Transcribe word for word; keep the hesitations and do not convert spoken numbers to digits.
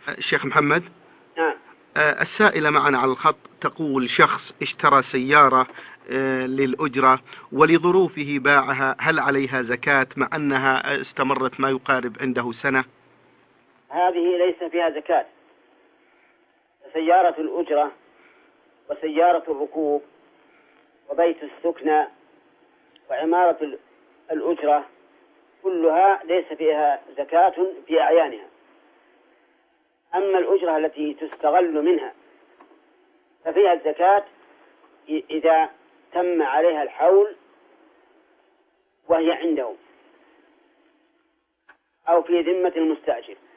الشيخ محمد. نعم. السائلة معنا على الخط تقول شخص اشترى سيارة للأجرة ولظروفه باعها، هل عليها زكاة مع أنها استمرت ما يقارب عنده سنة؟ هذه ليس فيها زكاة. سيارة الأجرة وسيارة الركوب وبيت السكنى وعمارة الأجرة كلها ليس فيها زكاة في أعيانها. أما الأجرة التي تستغل منها ففيها الزكاة إذا تم عليها الحول وهي عنده أو في ذمة المستأجر.